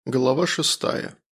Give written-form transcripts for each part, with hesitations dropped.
Глава 6.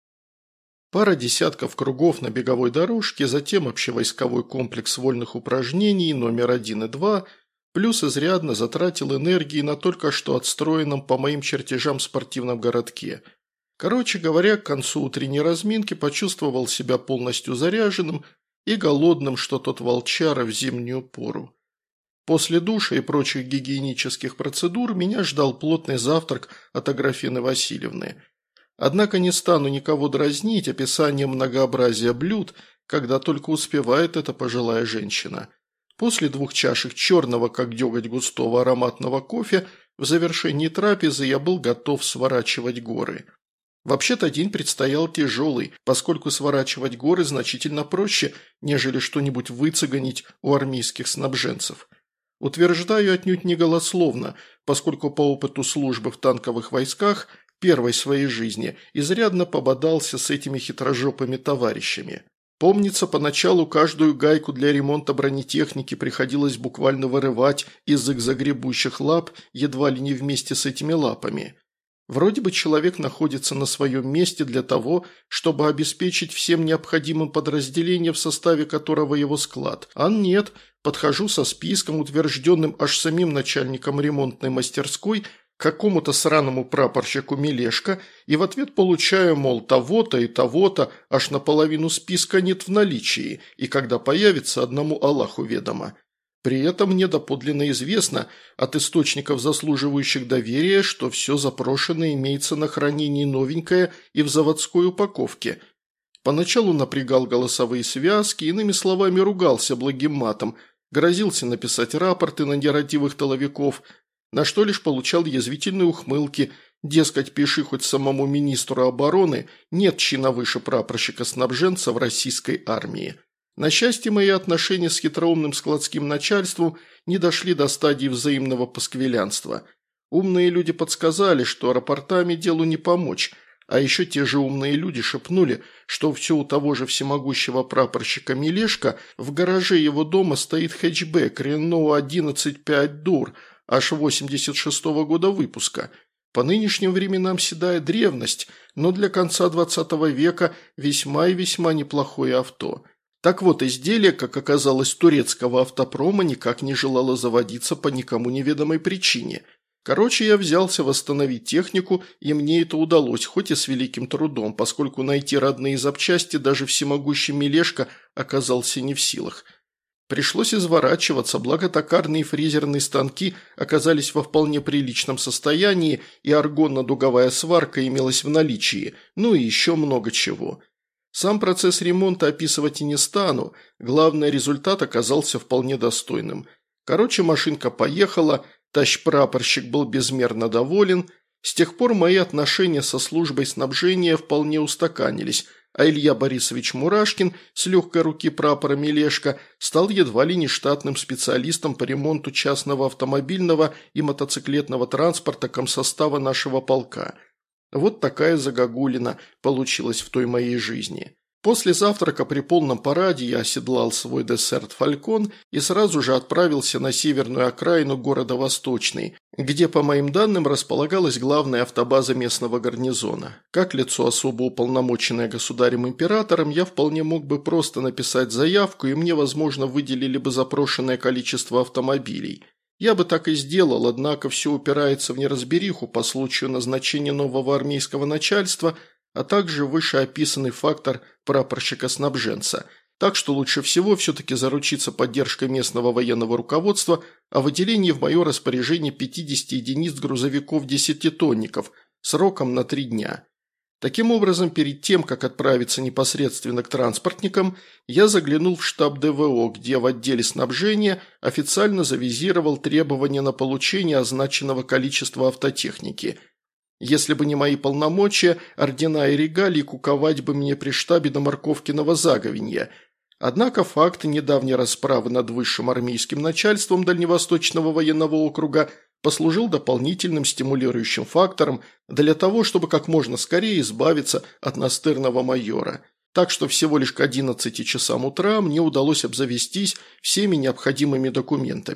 Пара десятков кругов на беговой дорожке, затем общевойсковой комплекс вольных упражнений номер 1 и 2, плюс изрядно затратил энергии на только что отстроенном по моим чертежам спортивном городке. Короче говоря, к концу утренней разминки почувствовал себя полностью заряженным и голодным, что тот волчара в зимнюю пору. После душа и прочих гигиенических процедур меня ждал плотный завтрак от Аграфены Васильевны. Однако не стану никого дразнить описанием многообразия блюд, когда только успевает эта пожилая женщина. После 2 чашек черного, как деготь густого ароматного кофе, в завершении трапезы я был готов сворачивать горы. Вообще-то день предстоял тяжелый, поскольку сворачивать горы значительно проще, нежели что-нибудь выцеганить у армейских снабженцев. Утверждаю отнюдь не голословно, поскольку по опыту службы в танковых войсках первой своей жизни изрядно пободался с этими хитрожопыми товарищами. Помнится, поначалу каждую гайку для ремонта бронетехники приходилось буквально вырывать из их загребущих лап едва ли не вместе с этими лапами. Вроде бы человек находится на своем месте для того, чтобы обеспечить всем необходимым подразделение, в составе которого его склад. А нет, подхожу со списком, утвержденным аж самим начальником ремонтной мастерской, к какому-то сраному прапорщику Мелешко, и в ответ получаю, мол, того-то и того-то, аж наполовину списка нет в наличии, и когда появится, одному Аллаху ведомо. При этом мне доподлинно известно от источников, заслуживающих доверия, что все запрошенное имеется на хранении новенькое и в заводской упаковке. Поначалу напрягал голосовые связки, иными словами ругался благим матом, грозился написать рапорты на нерадивых тыловиков, на что лишь получал язвительные ухмылки, дескать, пиши хоть самому министру обороны, нет чина выше прапорщика-снабженца в российской армии. На счастье, мои отношения с хитроумным складским начальством не дошли до стадии взаимного пасквилянства. Умные люди подсказали, что рапортами делу не помочь, а еще те же умные люди шепнули, что все у того же всемогущего прапорщика Мелешко в гараже его дома стоит хэтчбэк Renault 11.5 Дур, аж 86-го года выпуска. По нынешним временам седая древность, но для конца 20 века весьма и весьма неплохое авто. Так вот, изделие, как оказалось, турецкого автопрома никак не желало заводиться по никому неведомой причине. Короче, я взялся восстановить технику, и мне это удалось, хоть и с великим трудом, поскольку найти родные запчасти даже всемогущий Мелешко оказался не в силах. Пришлось изворачиваться, благо токарные фрезерные станки оказались во вполне приличном состоянии, и аргонно-дуговая сварка имелась в наличии, ну и еще много чего. Сам процесс ремонта описывать и не стану, главный результат оказался вполне достойным. Короче, машинка поехала, тащ-прапорщик был безмерно доволен. С тех пор мои отношения со службой снабжения вполне устаканились, а Илья Борисович Мурашкин с легкой руки прапора Мелешко стал едва ли не штатным специалистом по ремонту частного автомобильного и мотоциклетного транспорта комсостава нашего полка. Вот такая загогулина получилась в той моей жизни. После завтрака при полном параде я оседлал свой десерт «Фалькон» и сразу же отправился на северную окраину города Восточный, где, по моим данным, располагалась главная автобаза местного гарнизона. Как лицо особо уполномоченное государем-императором, я вполне мог бы просто написать заявку, и мне, возможно, выделили бы запрошенное количество автомобилей. Я бы так и сделал, однако все упирается в неразбериху по случаю назначения нового армейского начальства, а также вышеописанный фактор прапорщика-снабженца. Так что лучше всего все-таки заручиться поддержкой местного военного руководства о выделении в мое распоряжение 50 единиц грузовиков-десятитонников сроком на 3 дня. Таким образом, перед тем, как отправиться непосредственно к транспортникам, я заглянул в штаб ДВО, где в отделе снабжения официально завизировал требования на получение означенного количества автотехники. Если бы не мои полномочия, ордена и регалии куковать бы мне при штабе до Морковкиного заговенья. Однако факт недавней расправы над высшим армейским начальством Дальневосточного военного округа послужил дополнительным стимулирующим фактором для того, чтобы как можно скорее избавиться от настырного майора. Так что всего лишь к 11 часам утра мне удалось обзавестись всеми необходимыми документами.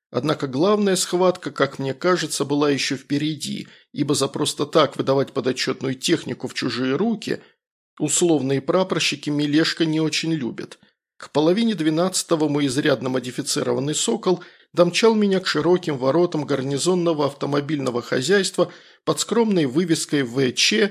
Однако главная схватка, как мне кажется, была еще впереди, ибо за просто так выдавать подотчетную технику в чужие руки условные прапорщики Мелешка не очень любят. К половине 12-го мой изрядно модифицированный «Сокол» домчал меня к широким воротам гарнизонного автомобильного хозяйства под скромной вывеской ВЧ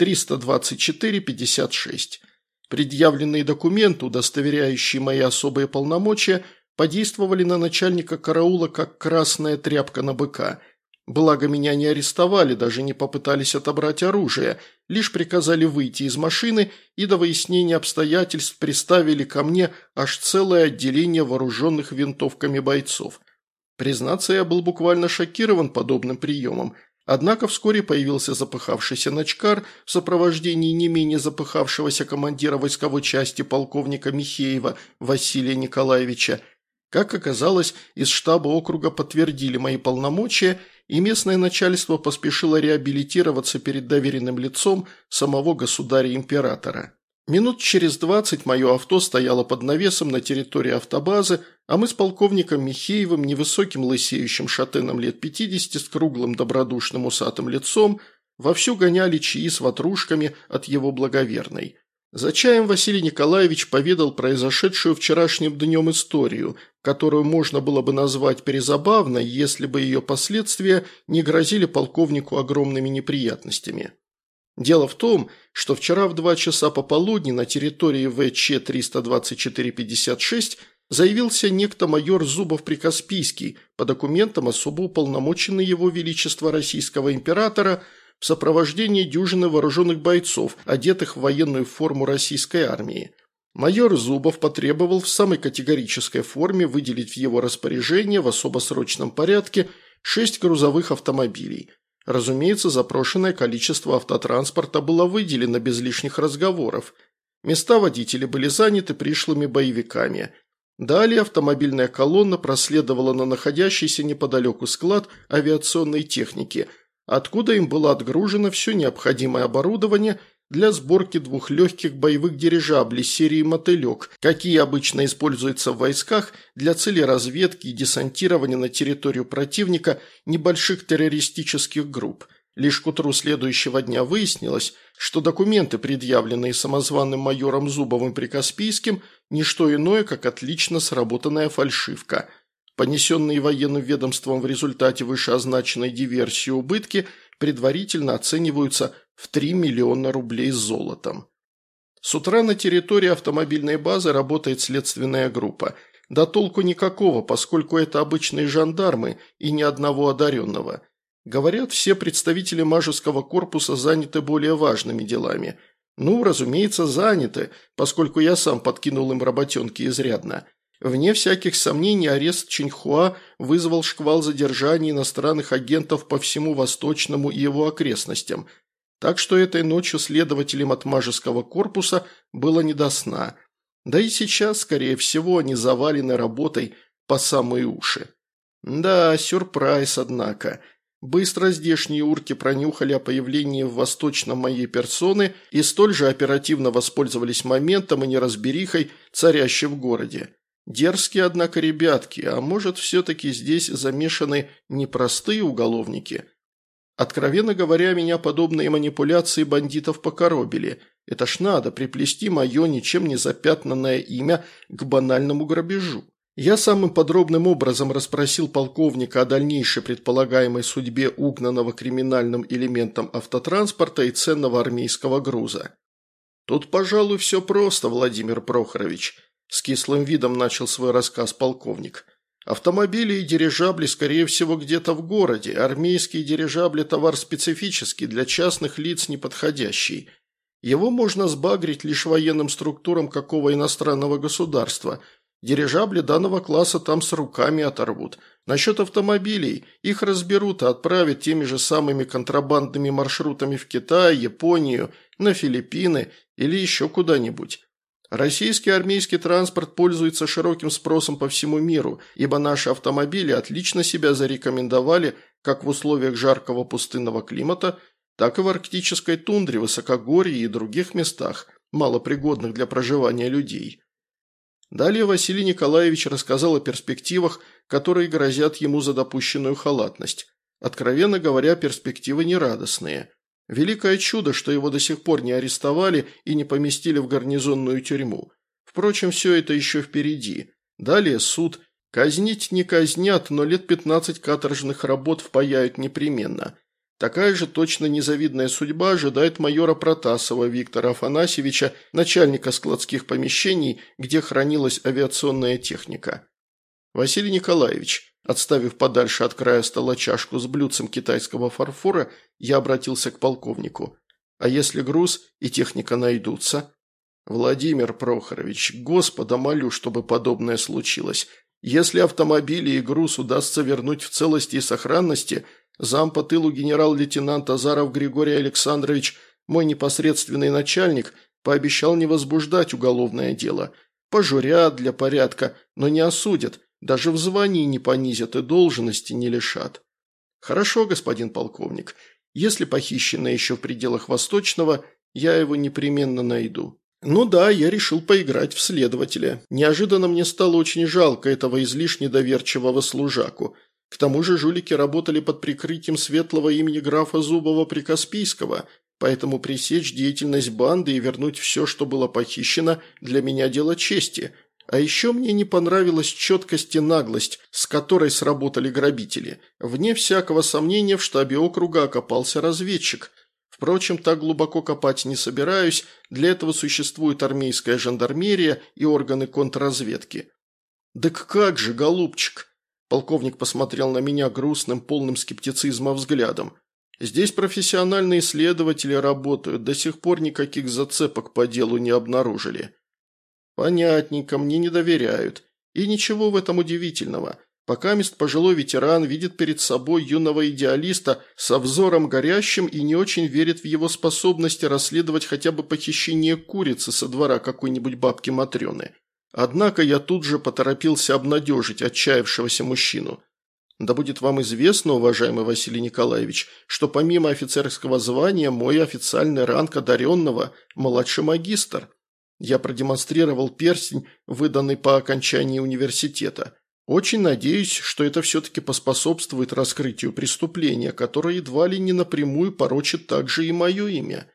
324-56. Предъявленные документы, удостоверяющие мои особые полномочия, подействовали на начальника караула как красная тряпка на быка. Благо меня не арестовали, даже не попытались отобрать оружие, лишь приказали выйти из машины и до выяснения обстоятельств приставили ко мне аж целое отделение вооруженных винтовками бойцов. Признаться, я был буквально шокирован подобным приемом. Однако вскоре появился запыхавшийся начкар в сопровождении не менее запыхавшегося командира войсковой части полковника Михеева Василия Николаевича. Как оказалось, из штаба округа подтвердили мои полномочия, и местное начальство поспешило реабилитироваться перед доверенным лицом самого государя-императора. Минут через 20 мое авто стояло под навесом на территории автобазы, а мы с полковником Михеевым, невысоким лысеющим шатеном лет 50 с круглым добродушным усатым лицом, вовсю гоняли чаи с ватрушками от его благоверной. За чаем Василий Николаевич поведал произошедшую вчерашним днем историю, которую можно было бы назвать призабавной, если бы ее последствия не грозили полковнику огромными неприятностями. Дело в том, что вчера в 2 часа пополудни на территории ВЧ 324-56 заявился некто майор Зубов-Прикаспийский, по документам особо уполномоченный его величество российского императора в сопровождении дюжины вооруженных бойцов, одетых в военную форму российской армии. Майор Зубов потребовал в самой категорической форме выделить в его распоряжение в особо срочном порядке 6 грузовых автомобилей. Разумеется, запрошенное количество автотранспорта было выделено без лишних разговоров. Места водителей были заняты пришлыми боевиками. Далее автомобильная колонна проследовала на находящийся неподалеку склад авиационной техники, откуда им было отгружено все необходимое оборудование для сборки 2 легких боевых дирижаблей серии «Мотылек», какие обычно используются в войсках для цели разведки и десантирования на территорию противника небольших террористических групп. Лишь к утру следующего дня выяснилось, что документы, предъявленные самозваным майором Зубовым Прикаспийским, не что иное, как отлично сработанная фальшивка. Понесенные военным ведомством в результате вышеозначенной диверсии убытки предварительно оцениваются в 3 миллиона рублей золотом. С утра на территории автомобильной базы работает следственная группа. Да толку никакого, поскольку это обычные жандармы и ни одного одаренного. Говорят, все представители Мажеского корпуса заняты более важными делами. Ну, разумеется, заняты, поскольку я сам подкинул им работенки изрядно. Вне всяких сомнений, арест Чиньхуа вызвал шквал задержаний иностранных агентов по всему Восточному и его окрестностям. Так что этой ночью следователям от Мажеского корпуса было не до сна. Да и сейчас, скорее всего, они завалены работой по самые уши. Да, сюрприз, однако. Быстро здешние урки пронюхали о появлении в Восточном моей персоны и столь же оперативно воспользовались моментом и неразберихой, царящей в городе. Дерзкие, однако, ребятки, а может, все-таки здесь замешаны непростые уголовники? Откровенно говоря, меня подобные манипуляции бандитов покоробили. Это ж надо приплести мое ничем не запятнанное имя к банальному грабежу. Я самым подробным образом расспросил полковника о дальнейшей предполагаемой судьбе угнанного криминальным элементом автотранспорта и ценного армейского груза. Тут, пожалуй, все просто, Владимир Прохорович. С кислым видом начал свой рассказ полковник. Автомобили и дирижабли, скорее всего, где-то в городе. Армейские дирижабли – товар специфический, для частных лиц неподходящий. Его можно сбагрить лишь военным структурам какого иностранного государства. Дирижабли данного класса там с руками оторвут. Насчет автомобилей, их разберут и отправят теми же самыми контрабандными маршрутами в Китай, Японию, на Филиппины или еще куда-нибудь. Российский армейский транспорт пользуется широким спросом по всему миру, ибо наши автомобили отлично себя зарекомендовали как в условиях жаркого пустынного климата, так и в арктической тундре, высокогорье и других местах, малопригодных для проживания людей. Далее Василий Николаевич рассказал о перспективах которые грозят ему за допущенную халатность. Откровенно говоря, перспективы нерадостные. Великое чудо, что его до сих пор не арестовали и не поместили в гарнизонную тюрьму. Впрочем, все это еще впереди. Далее суд. Казнить не казнят, но лет 15 каторжных работ впаяют непременно. Такая же точно незавидная судьба ожидает майора Протасова Виктора Афанасьевича, начальника складских помещений, где хранилась авиационная техника. Василий Николаевич, отставив подальше от края стола чашку с блюдцем китайского фарфора, я обратился к полковнику. А если груз и техника найдутся? Владимир Прохорович, Господа молю, чтобы подобное случилось. Если автомобили и груз удастся вернуть в целости и сохранности, зам по тылу генерал-лейтенант Азаров Григорий Александрович, мой непосредственный начальник, пообещал не возбуждать уголовное дело. Пожурят для порядка, но не осудят, даже в звании не понизят и должности не лишат. Хорошо, господин полковник, если похищенное еще в пределах Восточного, я его непременно найду. Ну да, я решил поиграть в следователя. Неожиданно мне стало очень жалко этого излишне доверчивого служаку. К тому же жулики работали под прикрытием светлого имени графа Зубова-Прикаспийского, поэтому пресечь деятельность банды и вернуть все, что было похищено, для меня дело чести. А еще мне не понравилась четкость и наглость, с которой сработали грабители. Вне всякого сомнения в штабе округа окопался разведчик. Впрочем, так глубоко копать не собираюсь, для этого существует армейская жандармерия и органы контрразведки. «Так как же, голубчик?» Полковник посмотрел на меня грустным, полным скептицизма взглядом. «Здесь профессиональные следователи работают, до сих пор никаких зацепок по делу не обнаружили». «Понятненько, мне не доверяют. И ничего в этом удивительного. Покамест пожилой ветеран видит перед собой юного идеалиста со взором горящим и не очень верит в его способности расследовать хотя бы похищение курицы со двора какой-нибудь бабки Матрёны. Однако я тут же поторопился обнадежить отчаявшегося мужчину. Да будет вам известно, уважаемый Василий Николаевич, что помимо офицерского звания мой официальный ранг одаренного – младший магистр. Я продемонстрировал перстень, выданный по окончании университета. Очень надеюсь, что это все-таки поспособствует раскрытию преступления, которое едва ли не напрямую порочит также и мое имя.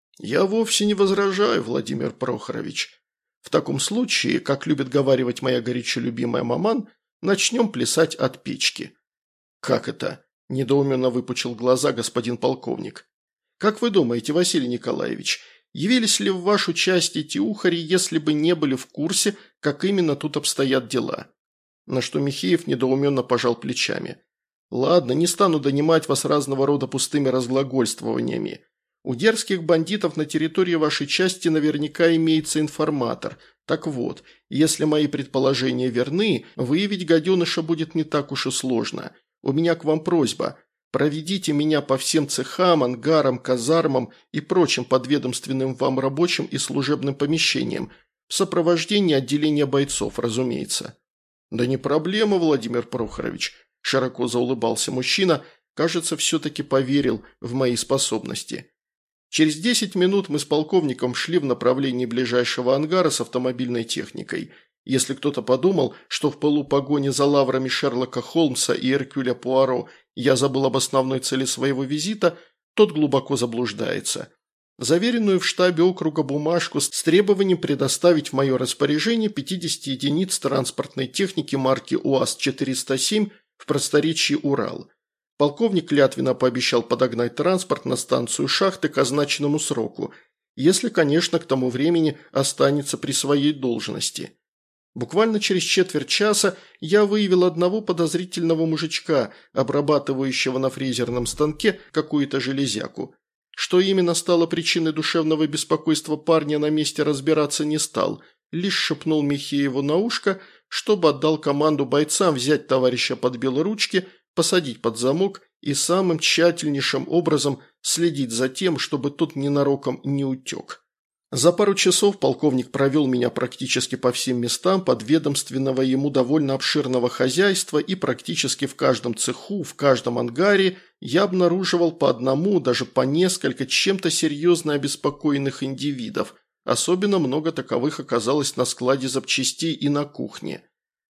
Я вовсе не возражаю, Владимир Прохорович. В таком случае, как любит говаривать моя горячо любимая маман, начнем плясать от печки». «Как это?» – недоуменно выпучил глаза господин полковник. «Как вы думаете, Василий Николаевич, явились ли в вашу часть эти ухари, если бы не были в курсе, как именно тут обстоят дела?» На что Михеев недоуменно пожал плечами. «Ладно, не стану донимать вас разного рода пустыми разглагольствованиями. У дерзких бандитов на территории вашей части наверняка имеется информатор. Так вот, если мои предположения верны, выявить гаденыша будет не так уж и сложно. У меня к вам просьба. Проведите меня по всем цехам, ангарам, казармам и прочим подведомственным вам рабочим и служебным помещениям. В сопровождении отделения бойцов, разумеется». «Да не проблема, Владимир Прохорович», – широко заулыбался мужчина, кажется, все-таки поверил в мои способности. Через 10 минут мы с полковником шли в направлении ближайшего ангара с автомобильной техникой. Если кто-то подумал, что в пылу погони за лаврами Шерлока Холмса и Эркюля Пуаро я забыл об основной цели своего визита, тот глубоко заблуждается. Заверенную в штабе округа бумажку с требованием предоставить в мое распоряжение 50 единиц транспортной техники марки УАЗ-407 в просторечии Урал. Полковник клятвенно пообещал подогнать транспорт на станцию шахты к означенному сроку, если, конечно, к тому времени останется при своей должности. Буквально через четверть часа я выявил одного подозрительного мужичка, обрабатывающего на фрезерном станке какую-то железяку. Что именно стало причиной душевного беспокойства парня, на месте разбираться не стал, лишь шепнул Михееву на ушко, чтобы отдал команду бойцам взять товарища под белые ручки, посадить под замок и самым тщательнейшим образом следить за тем, чтобы тот ненароком не утек. За пару часов полковник провел меня практически по всем местам подведомственного ему довольно обширного хозяйства, и практически в каждом цеху, в каждом ангаре я обнаруживал по одному, даже по несколько чем-то серьезно обеспокоенных индивидов. Особенно много таковых оказалось на складе запчастей и на кухне.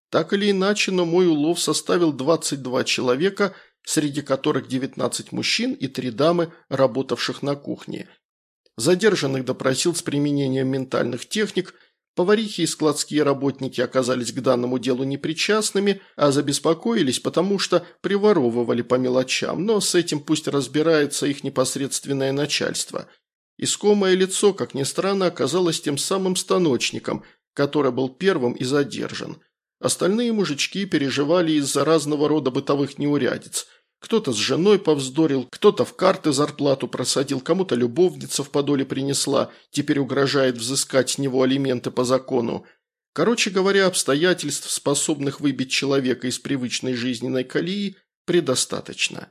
Так или иначе, но мой улов составил 22 человека, среди которых 19 мужчин и 3 дамы, работавших на кухне. Задержанных допросил с применением ментальных техник, поварихи и складские работники оказались к данному делу непричастными, а забеспокоились, потому что приворовывали по мелочам, но с этим пусть разбирается их непосредственное начальство. Искомое лицо, как ни странно, оказалось тем самым станочником, который был первым и задержан. Остальные мужички переживали из-за разного рода бытовых неурядиц. Кто-то с женой повздорил, кто-то в карты зарплату просадил, кому-то любовница в подоле принесла, теперь угрожает взыскать с него алименты по закону. Короче говоря, обстоятельств, способных выбить человека из привычной жизненной колеи, предостаточно.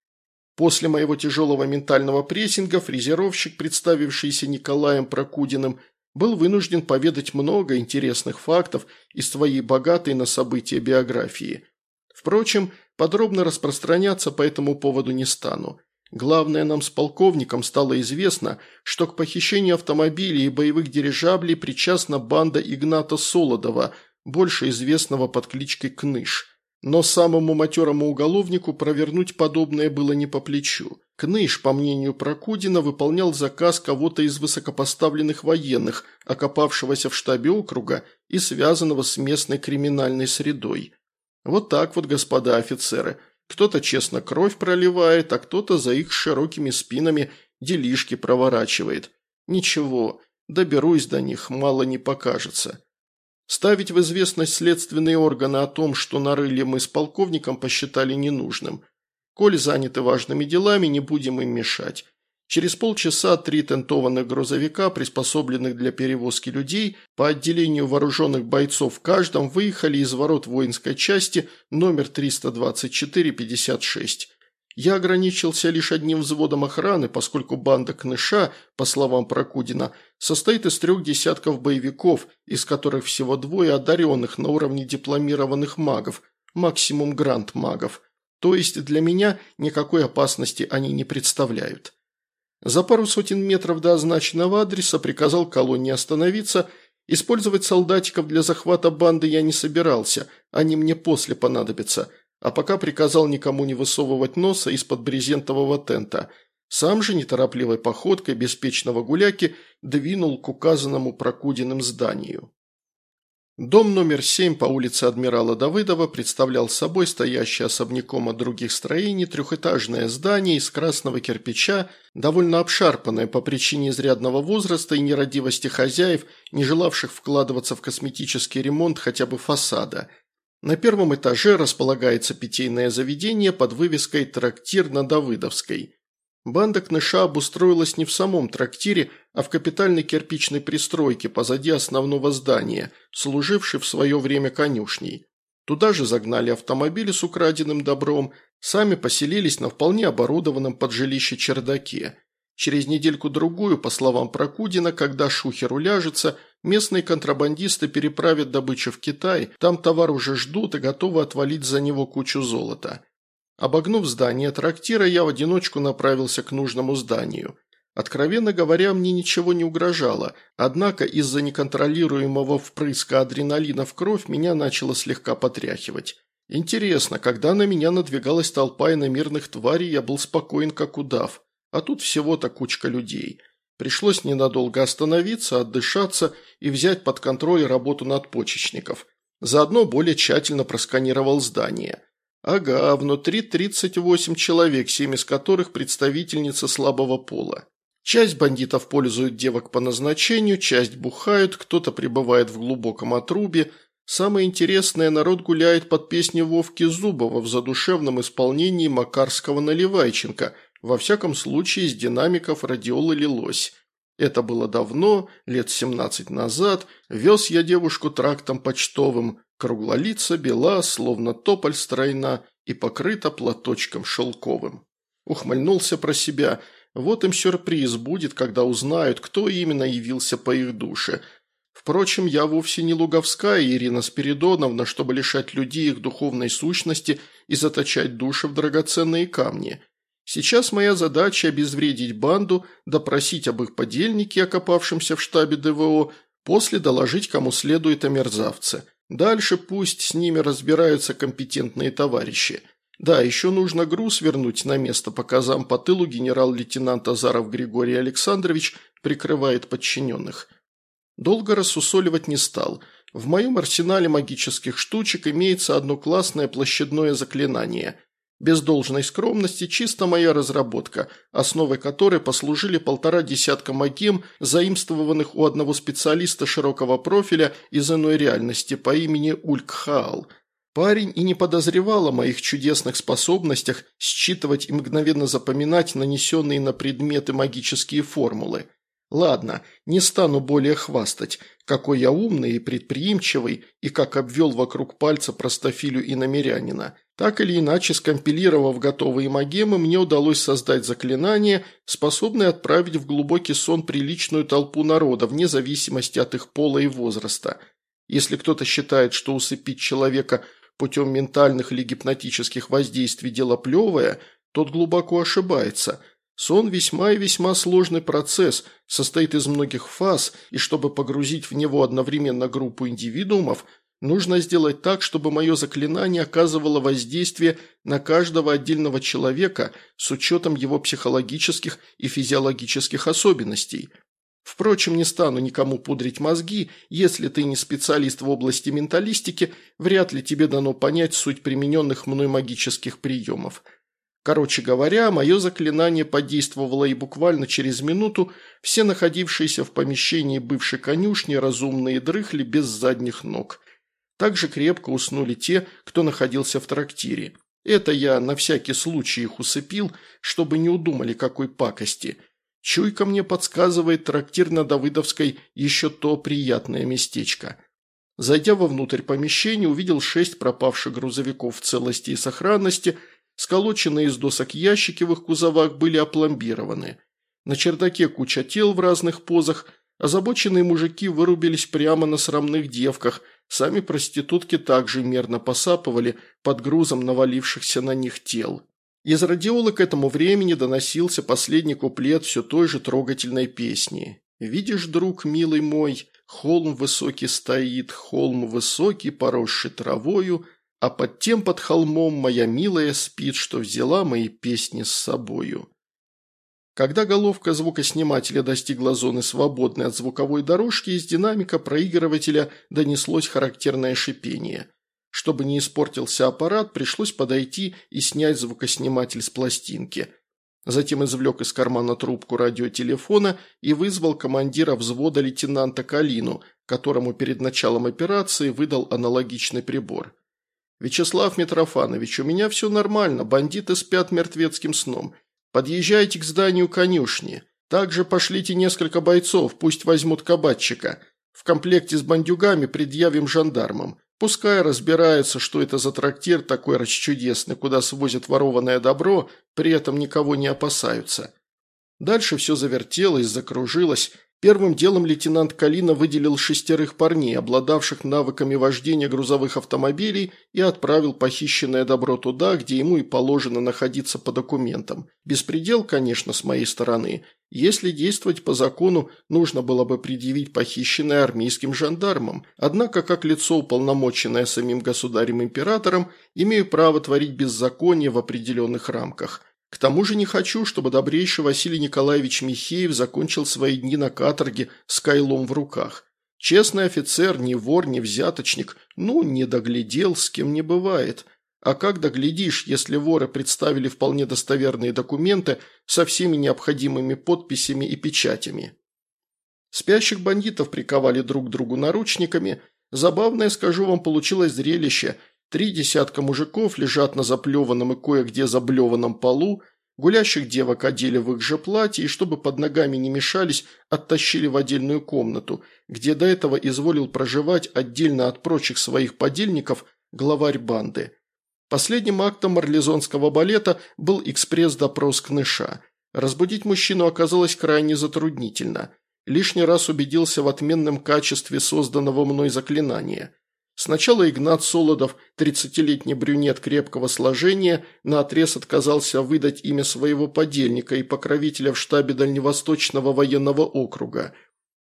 После моего тяжелого ментального прессинга фрезеровщик, представившийся Николаем Прокудиным, был вынужден поведать много интересных фактов из своей богатой на события биографии. Впрочем, подробно распространяться по этому поводу не стану. Главное, нам с полковником стало известно, что к похищению автомобилей и боевых дирижаблей причастна банда Игната Солодова, больше известного под кличкой Кныш. Но самому матерому уголовнику провернуть подобное было не по плечу. Кныш, по мнению Прокудина, выполнял заказ кого-то из высокопоставленных военных, окопавшегося в штабе округа и связанного с местной криминальной средой. Вот так вот, господа офицеры, кто-то честно кровь проливает, а кто-то за их широкими спинами делишки проворачивает. Ничего, доберусь до них, мало не покажется. Ставить в известность следственные органы о том, что нарыли мы с полковником, посчитали ненужным. Коль заняты важными делами, не будем им мешать. Через полчаса 3 тентованных грузовика, приспособленных для перевозки людей, по отделению вооруженных бойцов в каждом, выехали из ворот воинской части номер 324-56. Я ограничился лишь одним взводом охраны, поскольку банда Кныша, по словам Прокудина, состоит из 3 десятков боевиков, из которых всего 2 одаренных на уровне дипломированных магов, максимум гранд-магов. То есть для меня никакой опасности они не представляют. За пару сотен метров до означенного адреса приказал колонне остановиться. Использовать солдатиков для захвата банды я не собирался, они мне после понадобятся, а пока приказал никому не высовывать носа из-под брезентового тента. Сам же неторопливой походкой беспечного гуляки двинул к указанному Прокудиным зданию. Дом номер 7 по улице Адмирала Давыдова представлял собой стоящее особняком от других строений трехэтажное здание из красного кирпича, довольно обшарпанное по причине изрядного возраста и нерадивости хозяев, не желавших вкладываться в косметический ремонт хотя бы фасада. На первом этаже располагается питейное заведение под вывеской «Трактир на Давыдовской». Банда Кныша обустроилась не в самом трактире, а в капитальной кирпичной пристройке позади основного здания, служившей в свое время конюшней. Туда же загнали автомобили с украденным добром, сами поселились на вполне оборудованном под жилище чердаке. Через недельку-другую, по словам Прокудина, когда шухер уляжется, местные контрабандисты переправят добычу в Китай, там товар уже ждут и готовы отвалить за него кучу золота. Обогнув здание трактира, я в одиночку направился к нужному зданию. Откровенно говоря, мне ничего не угрожало, однако из-за неконтролируемого впрыска адреналина в кровь меня начало слегка потряхивать. Интересно, когда на меня надвигалась толпа иномирных тварей, я был спокоен как удав, а тут всего-то кучка людей. Пришлось ненадолго остановиться, отдышаться и взять под контроль работу надпочечников. Заодно более тщательно просканировал здание. Ага, внутри 38 человек, 7 из которых представительницы слабого пола. Часть бандитов пользуют девок по назначению, часть бухают, кто-то пребывает в глубоком отрубе. Самое интересное, народ гуляет под песни Вовки Зубова в задушевном исполнении Макарского-Наливайченко, во всяком случае из динамиков радиолы лилось. Это было давно, лет 17 назад, вез я девушку трактом почтовым, круглолица, бела, словно тополь стройна и покрыта платочком шелковым. Ухмыльнулся про себя, вот им сюрприз будет, когда узнают, кто именно явился по их душе. Впрочем, я вовсе не Луговская Ирина Спиридоновна, чтобы лишать людей их духовной сущности и заточать души в драгоценные камни. Сейчас моя задача – обезвредить банду, допросить об их подельнике, окопавшемся в штабе ДВО, после доложить кому следует о мерзавце. Дальше пусть с ними разбираются компетентные товарищи. Да, еще нужно груз вернуть на место, пока зам по тылу генерал-лейтенант Азаров Григорий Александрович прикрывает подчиненных. Долго рассусоливать не стал. В моем арсенале магических штучек имеется одно классное площадное заклинание. Без должной скромности, чисто моя разработка, основой которой послужили 1,5 десятка магем, заимствованных у одного специалиста широкого профиля из иной реальности по имени Ульк-Хаал. Парень и не подозревал о моих чудесных способностях считывать и мгновенно запоминать нанесенные на предметы магические формулы. Ладно, не стану более хвастать, какой я умный и предприимчивый, и как обвел вокруг пальца простофилю иномерянина. Так или иначе, скомпилировав готовые магемы, мне удалось создать заклинание, способное отправить в глубокий сон приличную толпу народа, вне зависимости от их пола и возраста. Если кто-то считает, что усыпить человека путем ментальных или гипнотических воздействий дело плевое, тот глубоко ошибается. Сон весьма и весьма сложный процесс, состоит из многих фаз, и чтобы погрузить в него одновременно группу индивидуумов, нужно сделать так, чтобы мое заклинание оказывало воздействие на каждого отдельного человека с учетом его психологических и физиологических особенностей. Впрочем, не стану никому пудрить мозги, если ты не специалист в области менталистики, вряд ли тебе дано понять суть примененных мной магических приемов. Короче говоря, мое заклинание подействовало, и буквально через минуту все находившиеся в помещении бывшей конюшни разумные дрыхли без задних ног. Также крепко уснули те, кто находился в трактире. Это я на всякий случай их усыпил, чтобы не удумали какой пакости. Чуйка мне подсказывает, трактир на Давыдовской еще то приятное местечко. Зайдя вовнутрь помещения, увидел 6 пропавших грузовиков в целости и сохранности. Сколоченные из досок ящики в их кузовах были опломбированы. На чердаке куча тел в разных позах. Озабоченные мужики вырубились прямо на срамных девках. Сами проститутки также мерно посапывали под грузом навалившихся на них тел. Из радиола к этому времени доносился последний куплет все той же трогательной песни. «Видишь, друг милый мой, холм высокий стоит, холм высокий, поросший травою, а под холмом моя милая спит, что взяла мои песни с собою». Когда головка звукоснимателя достигла зоны, свободной от звуковой дорожки, из динамика проигрывателя донеслось характерное шипение. Чтобы не испортился аппарат, пришлось подойти и снять звукосниматель с пластинки. Затем извлек из кармана трубку радиотелефона и вызвал командира взвода лейтенанта Калину, которому перед началом операции выдал аналогичный прибор. «Вячеслав Митрофанович, у меня все нормально, бандиты спят мертвецким сном. Подъезжайте к зданию конюшни. Также пошлите несколько бойцов, пусть возьмут кабачика. В комплекте с бандюгами предъявим жандармам. Пускай разбираются, что это за трактир такой расчудесный, куда свозят ворованное добро, при этом никого не опасаются». Дальше все завертелось, закружилось. Первым делом лейтенант Калина выделил 6 парней, обладавших навыками вождения грузовых автомобилей, и отправил похищенное добро туда, где ему и положено находиться по документам. Беспредел, конечно, с моей стороны. Если действовать по закону, нужно было бы предъявить похищенное армейским жандармам. Однако, как лицо, уполномоченное самим государем-императором, имею право творить беззаконие в определенных рамках. К тому же не хочу, чтобы добрейший Василий Николаевич Михеев закончил свои дни на каторге с кайлом в руках. Честный офицер, ни вор, ни взяточник, не доглядел, с кем не бывает. А как доглядишь, если воры представили вполне достоверные документы со всеми необходимыми подписями и печатями? Спящих бандитов приковали друг к другу наручниками. Забавное, скажу вам, получилось зрелище. 3 десятка мужиков лежат на заплеванном и кое-где заблеванном полу, гулящих девок одели в их же платье и, чтобы под ногами не мешались, оттащили в отдельную комнату, где до этого изволил проживать отдельно от прочих своих подельников главарь банды. Последним актом марлезонского балета был экспресс-допрос Кныша. Разбудить мужчину оказалось крайне затруднительно. Лишний раз убедился в отменном качестве созданного мной заклинания. Сначала Игнат Солодов, 30-летний брюнет крепкого сложения, наотрез отказался выдать имя своего подельника и покровителя в штабе Дальневосточного военного округа.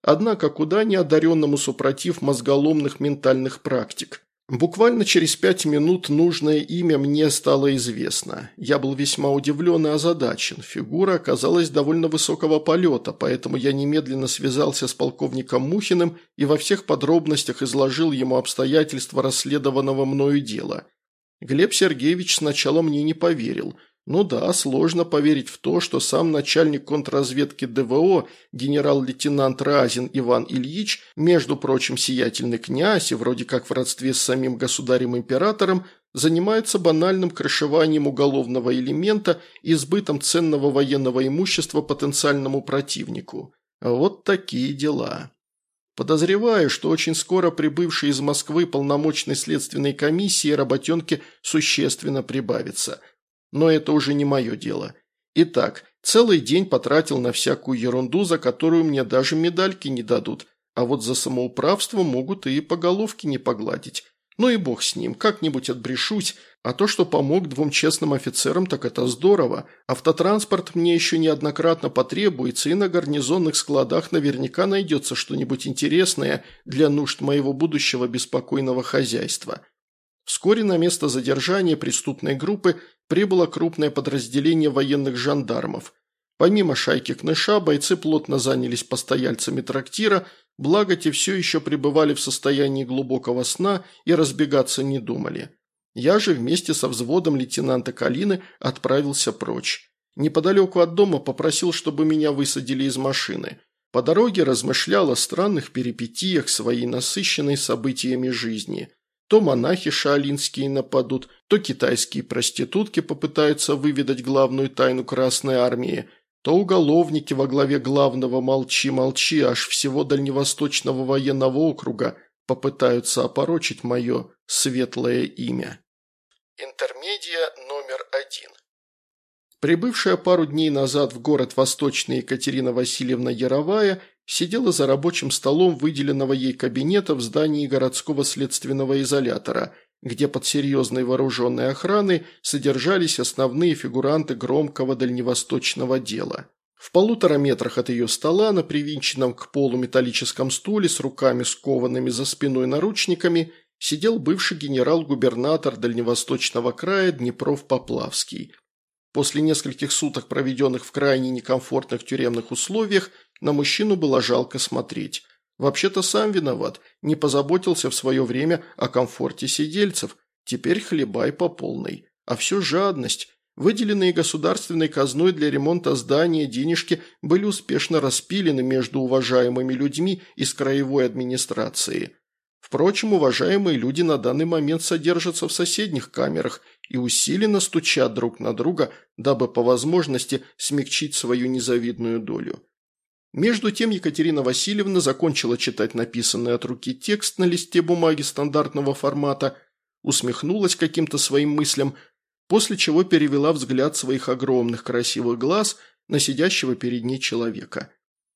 однако куда неодаренному супротив мозголомных ментальных практик. Буквально через 5 минут нужное имя мне стало известно. Я был весьма удивлен и озадачен. Фигура оказалась довольно высокого полета, поэтому я немедленно связался с полковником Мухиным и во всех подробностях изложил ему обстоятельства расследованного мною дела. Глеб Сергеевич сначала мне не поверил. Ну да, сложно поверить в то, что сам начальник контрразведки ДВО, генерал-лейтенант Разин Иван Ильич, между прочим, сиятельный князь и вроде как в родстве с самим государем-императором, занимается банальным крышеванием уголовного элемента и сбытом ценного военного имущества потенциальному противнику. Вот такие дела. Подозреваю, что очень скоро прибывшей из Москвы полномочной следственной комиссии работенки существенно прибавится – но это уже не мое дело. Итак, целый день потратил на всякую ерунду, за которую мне даже медальки не дадут, а вот за самоуправство могут и по головке не погладить. Ну и бог с ним, как-нибудь отбрешусь, а то, что помог 2 честным офицерам, так это здорово. Автотранспорт мне еще неоднократно потребуется, и на гарнизонных складах наверняка найдется что-нибудь интересное для нужд моего будущего беспокойного хозяйства. Вскоре на место задержания преступной группы прибыло крупное подразделение военных жандармов. Помимо шайки Кныша, бойцы плотно занялись постояльцами трактира, благо те все еще пребывали в состоянии глубокого сна и разбегаться не думали. Я же вместе со взводом лейтенанта Калины отправился прочь. Неподалеку от дома попросил, чтобы меня высадили из машины. По дороге размышлял о странных перипетиях своей насыщенной событиями жизни. То монахи шаолинские нападут, то китайские проститутки попытаются выведать главную тайну Красной Армии, то уголовники во главе главного «молчи-молчи» аж всего Дальневосточного военного округа попытаются опорочить мое светлое имя. Интермедия номер 1. Прибывшая пару дней назад в город Восточный Екатерина Васильевна Яровая сидела за рабочим столом выделенного ей кабинета в здании городского следственного изолятора, где под серьезной вооруженной охраной содержались основные фигуранты громкого дальневосточного дела. В 1,5 метрах от ее стола на привинченном к полу металлическом стуле с руками скованными за спиной наручниками сидел бывший генерал-губернатор Дальневосточного края Днепров-Поплавский. После нескольких суток, проведенных в крайне некомфортных тюремных условиях, на мужчину было жалко смотреть. Вообще-то сам виноват, не позаботился в свое время о комфорте сидельцев, теперь хлебай по полной. А все жадность. Выделенные государственной казной для ремонта здания денежки были успешно распилены между уважаемыми людьми из краевой администрации. Впрочем, уважаемые люди на данный момент содержатся в соседних камерах и усиленно стучат друг на друга, дабы по возможности смягчить свою незавидную долю. Между тем Екатерина Васильевна закончила читать написанный от руки текст на листе бумаги стандартного формата, усмехнулась каким-то своим мыслям, после чего перевела взгляд своих огромных красивых глаз на сидящего перед ней человека.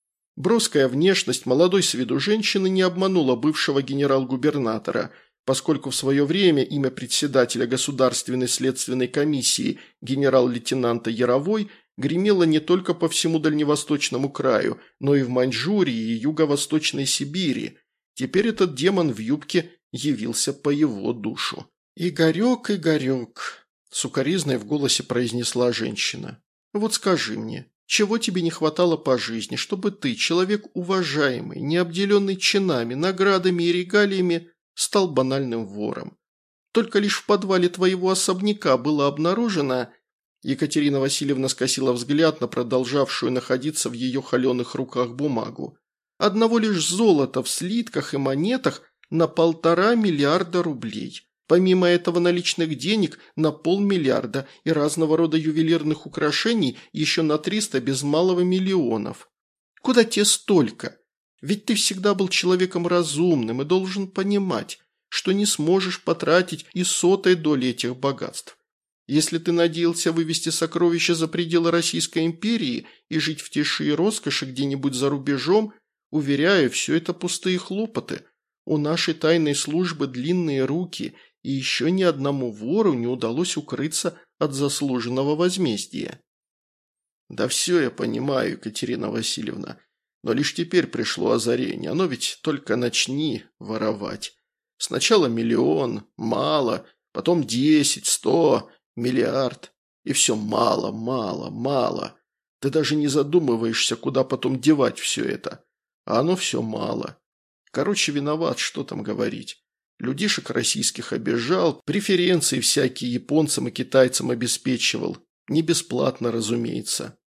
Броская внешность молодой с виду женщины не обманула бывшего генерал-губернатора, поскольку в свое время имя председателя Государственной следственной комиссии генерал-лейтенанта Яровой гремело не только по всему Дальневосточному краю, но и в Маньчжурии и Юго-Восточной Сибири. Теперь этот демон в юбке явился по его душу. «Игорек, Игорек», – сукоризной в голосе произнесла женщина, – «вот скажи мне, чего тебе не хватало по жизни, чтобы ты, человек уважаемый, не обделенный чинами, наградами и регалиями, стал банальным вором? Только лишь в подвале твоего особняка было обнаружено...» Екатерина Васильевна скосила взгляд на продолжавшую находиться в ее холеных руках бумагу. «Одного лишь золота в слитках и монетах на 1,5 миллиарда рублей. Помимо этого наличных денег на 500 миллиона и разного рода ювелирных украшений еще на 300 без малого миллионов. Куда тебе столько? Ведь ты всегда был человеком разумным и должен понимать, что не сможешь потратить и 100 доли этих богатств. Если ты надеялся вывести сокровища за пределы Российской империи и жить в тиши и роскоши где-нибудь за рубежом, уверяю, все это пустые хлопоты. У нашей тайной службы длинные руки, и еще ни одному вору не удалось укрыться от заслуженного возмездия». «Да все я понимаю, Екатерина Васильевна, Но лишь теперь пришло озарение. Оно ведь только начни воровать. Сначала 1 000 000, мало, потом 10, 100, миллиард. И все мало, мало, мало. Ты даже не задумываешься, куда потом девать все это. А оно все мало. Короче, виноват, что там говорить. Людишек российских обижал, преференции всякие японцам и китайцам обеспечивал. Не бесплатно, разумеется.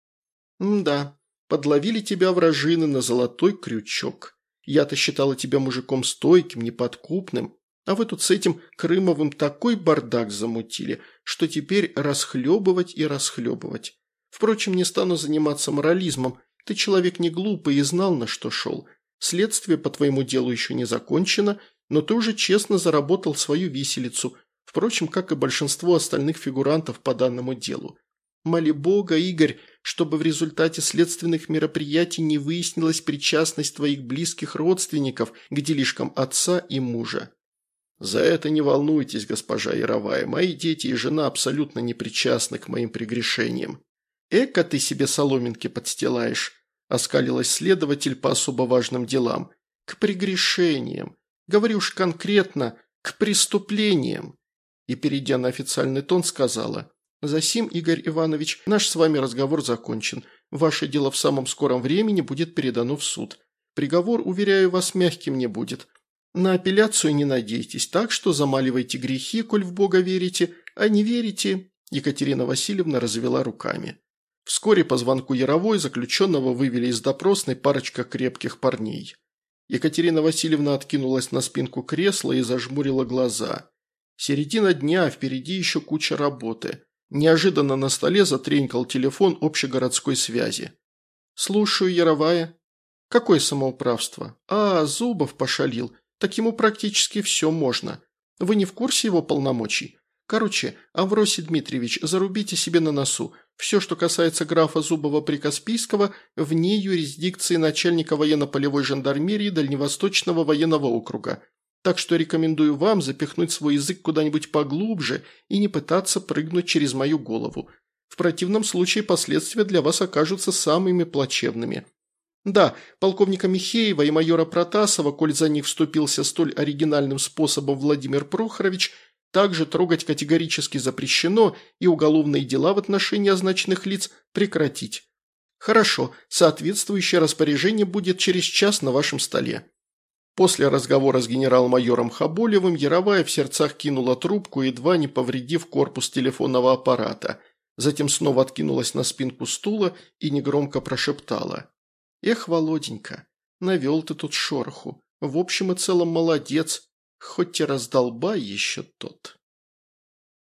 Да, подловили тебя вражины на золотой крючок. Я-то считала тебя мужиком стойким, неподкупным, а вы тут с этим Крымовым такой бардак замутили, что теперь расхлебывать и расхлебывать. Впрочем, не стану заниматься морализмом. Ты человек не глупый и знал, на что шел. Следствие по твоему делу еще не закончено, но ты уже честно заработал свою виселицу, впрочем, как и большинство остальных фигурантов по данному делу. Моли Бога, Игорь, чтобы в результате следственных мероприятий не выяснилась причастность твоих близких родственников к делишкам отца и мужа. За это не волнуйтесь, госпожа Яровая, мои дети и жена абсолютно не причастны к моим прегрешениям. Эка ты себе соломинки подстилаешь, оскалилась следователь по особо важным делам. К прегрешениям. Говорю уж конкретно, к преступлениям. И, перейдя на официальный тон, сказала: «Засим, Игорь Иванович, наш с вами разговор закончен. Ваше дело в самом скором времени будет передано в суд. Приговор, уверяю вас, мягким не будет. На апелляцию не надейтесь, так что замаливайте грехи, коль в Бога верите, а не верите». Екатерина Васильевна развела руками. Вскоре по звонку Яровой заключенного вывели из допросной парочка крепких парней. Екатерина Васильевна откинулась на спинку кресла и зажмурила глаза. Середина дня, а впереди еще куча работы. Неожиданно на столе затренькал телефон общегородской связи. «Слушаю, Яровая». «Какое самоуправство?» «А, Зубов пошалил. Так ему практически все можно. Вы не в курсе его полномочий? Короче, Авросий Дмитриевич, зарубите себе на носу. Все, что касается графа Зубова-Прикаспийского, вне юрисдикции начальника военно-полевой жандармерии Дальневосточного военного округа. Так что рекомендую вам запихнуть свой язык куда-нибудь поглубже и не пытаться прыгнуть через мою голову. В противном случае последствия для вас окажутся самыми плачевными. Да, полковника Михеева и майора Протасова, коль за них вступился столь оригинальным способом Владимир Прохорович, также трогать категорически запрещено и уголовные дела в отношении означенных лиц прекратить. Хорошо, соответствующее распоряжение будет через час на вашем столе». После разговора с генерал-майором Хаболевым Яровая в сердцах кинула трубку, едва не повредив корпус телефонного аппарата. Затем снова откинулась на спинку стула и негромко прошептала: «Эх, Володенька, навел ты тут шороху. В общем и целом молодец, хоть и раздолбай еще тот».